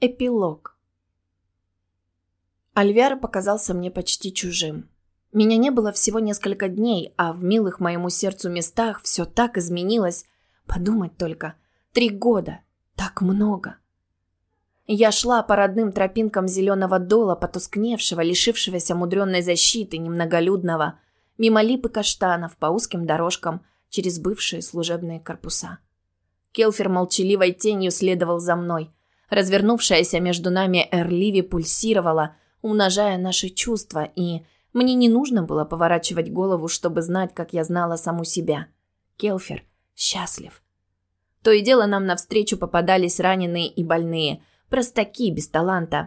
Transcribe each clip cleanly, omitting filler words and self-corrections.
Эпилог. Альвиар показался мне почти чужим. Меня не было всего несколько дней, а в милых моему сердцу местах все так изменилось. Подумать только. 3 года. Так много. Я шла по родным тропинкам зеленого дола, потускневшего, лишившегося мудренной защиты, немноголюдного, мимо лип и каштанов, по узким дорожкам, через бывшие служебные корпуса. Келфер молчаливой тенью следовал за мной. Развернувшаяся между нами Эрливи пульсировала, умножая наши чувства, и мне не нужно было поворачивать голову, чтобы знать, как я знала саму себя. Келфер счастлив. То и дело нам навстречу попадались раненые и больные, простаки без таланта.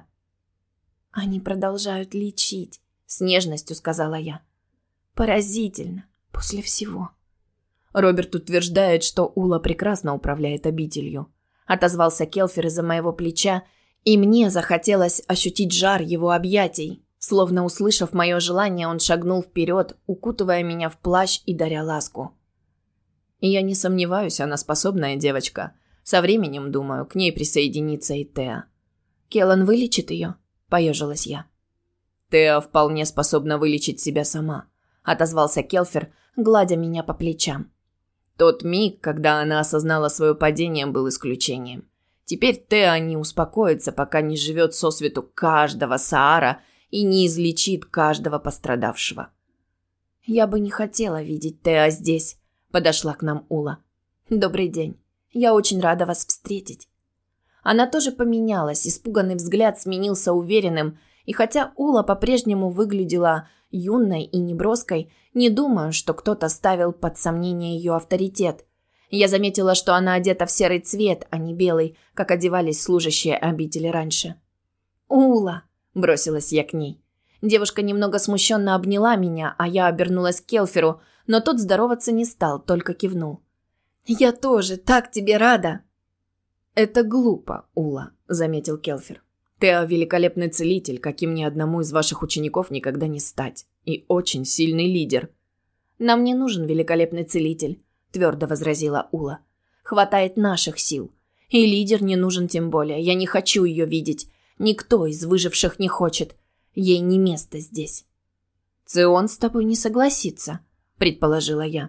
«Они продолжают лечить», — с нежностью сказала я. «Поразительно, после всего». Роберт утверждает, что Ула прекрасно управляет обителью. Отозвался Келфер из-за моего плеча, и мне захотелось ощутить жар его объятий. Словно услышав мое желание, он шагнул вперед, укутывая меня в плащ и даря ласку. И я не сомневаюсь, она способная девочка. Со временем, думаю, к ней присоединится и Теа. «Келлан вылечит ее?» – поежилась я. «Теа вполне способна вылечить себя сама», – отозвался Келфер, гладя меня по плечам. Тот миг, когда она осознала свое падение, был исключением. Теперь Теа не успокоится, пока не живет сосвету каждого Саара и не излечит каждого пострадавшего. «Я бы не хотела видеть Теа здесь», – подошла к нам Ула. «Добрый день. Я очень рада вас встретить». Она тоже поменялась, испуганный взгляд сменился уверенным, и хотя Ула по-прежнему выглядела юной и неброской, не думаю, что кто-то ставил под сомнение ее авторитет. Я заметила, что она одета в серый цвет, а не белый, как одевались служащие обители раньше. «Ула!» – бросилась я к ней. Девушка немного смущенно обняла меня, а я обернулась к Келферу, но тот здороваться не стал, только кивнул. «Я тоже так тебе рада!» «Это глупо, Ула», – заметил Келфер. «Теа – великолепный целитель, каким ни одному из ваших учеников никогда не стать, и очень сильный лидер». «Нам не нужен великолепный целитель», – твердо возразила Ула. «Хватает наших сил. И лидер не нужен тем более. Я не хочу ее видеть. Никто из выживших не хочет. Ей не место здесь». «Цион с тобой не согласится», – предположила я.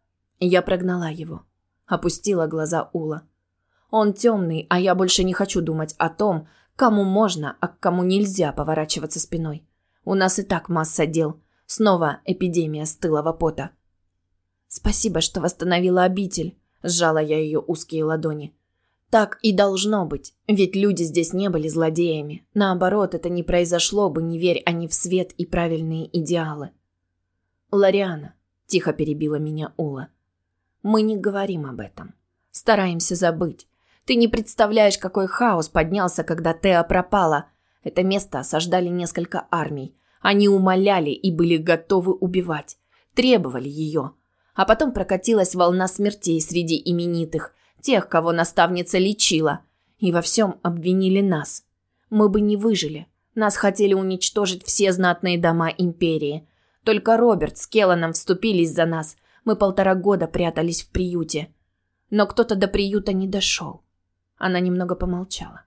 Я прогнала его. Опустила глаза Ула. «Он темный, а я больше не хочу думать о том, кому можно, а к кому нельзя поворачиваться спиной. У нас и так масса дел. Снова эпидемия стылого пота». «Спасибо, что восстановила обитель», – сжала я ее узкие ладони. «Так и должно быть, ведь люди здесь не были злодеями. Наоборот, это не произошло бы, не верь они в свет и правильные идеалы». «Лориана», – тихо перебила меня Ула. «Мы не говорим об этом. Стараемся забыть. Ты не представляешь, какой хаос поднялся, когда Теа пропала. Это место осаждали несколько армий. Они умоляли и были готовы убивать. Требовали ее. А потом прокатилась волна смертей среди именитых, тех, кого наставница лечила. И во всем обвинили нас. Мы бы не выжили. Нас хотели уничтожить все знатные дома империи. Только Роберт с Келланом вступились за нас. Мы 1,5 года прятались в приюте. Но кто-то до приюта не дошел». Она немного помолчала.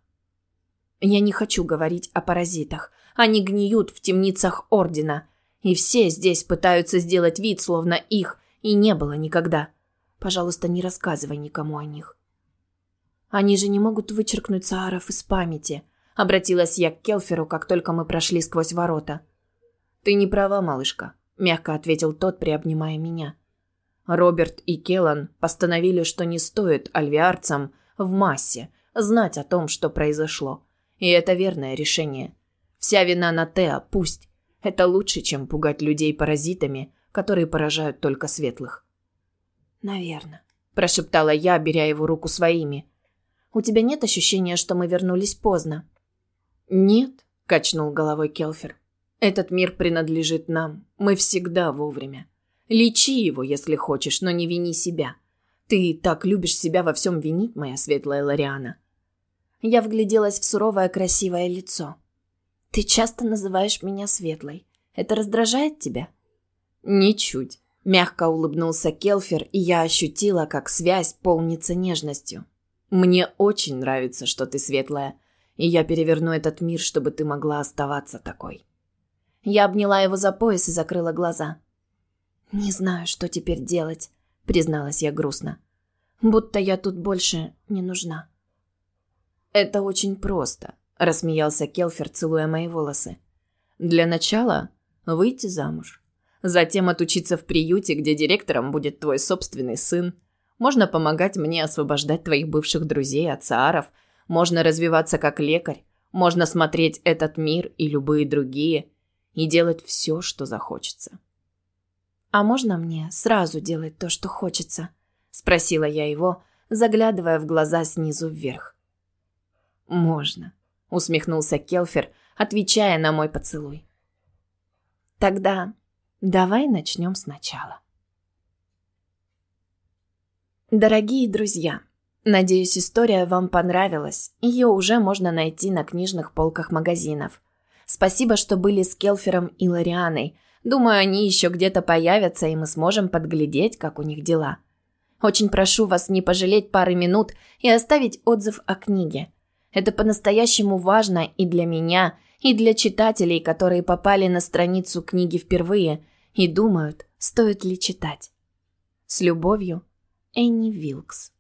«Я не хочу говорить о паразитах. Они гниют в темницах Ордена. И все здесь пытаются сделать вид, словно их и не было никогда. Пожалуйста, не рассказывай никому о них». «Они же не могут вычеркнуть Сааров из памяти», — обратилась я к Келферу, как только мы прошли сквозь ворота. «Ты не права, малышка», — мягко ответил тот, приобнимая меня. Роберт и Келлан постановили, что не стоит альвиарцам в массе знать о том, что произошло. И это верное решение. Вся вина на Теа, пусть. Это лучше, чем пугать людей паразитами, которые поражают только светлых. «Наверно», – прошептала я, беря его руку своими. «У тебя нет ощущения, что мы вернулись поздно?» «Нет», – качнул головой Келфер. «Этот мир принадлежит нам. Мы всегда вовремя. Лечи его, если хочешь, но не вини себя. Ты так любишь себя во всем винить, моя светлая Лориана». Я вгляделась в суровое красивое лицо. «Ты часто называешь меня светлой. Это раздражает тебя?» «Ничуть», – мягко улыбнулся Келфер, и я ощутила, как связь полнится нежностью. «Мне очень нравится, что ты светлая. И я переверну этот мир, чтобы ты могла оставаться такой». Я обняла его за пояс и закрыла глаза. «Не знаю, что теперь делать», — призналась я грустно. «Будто я тут больше не нужна». «Это очень просто», — рассмеялся Келфер, целуя мои волосы. «Для начала выйти замуж. Затем отучиться в приюте, где директором будет твой собственный сын. Можно помогать мне освобождать твоих бывших друзей от сааров. Можно развиваться как лекарь. Можно смотреть этот мир и любые другие. И делать все, что захочется». «А можно мне сразу делать то, что хочется?» – спросила я его, заглядывая в глаза снизу вверх. «Можно», – усмехнулся Келфер, отвечая на мой поцелуй. «Тогда давай начнем сначала». Дорогие друзья, надеюсь, история вам понравилась. Ее уже можно найти на книжных полках магазинов. Спасибо, что были с Келфером и Лорианой. Думаю, они еще где-то появятся, и мы сможем подглядеть, как у них дела. Очень прошу вас не пожалеть пары минут и оставить отзыв о книге. Это по-настоящему важно и для меня, и для читателей, которые попали на страницу книги впервые и думают, стоит ли читать. С любовью, Энни Вилкс.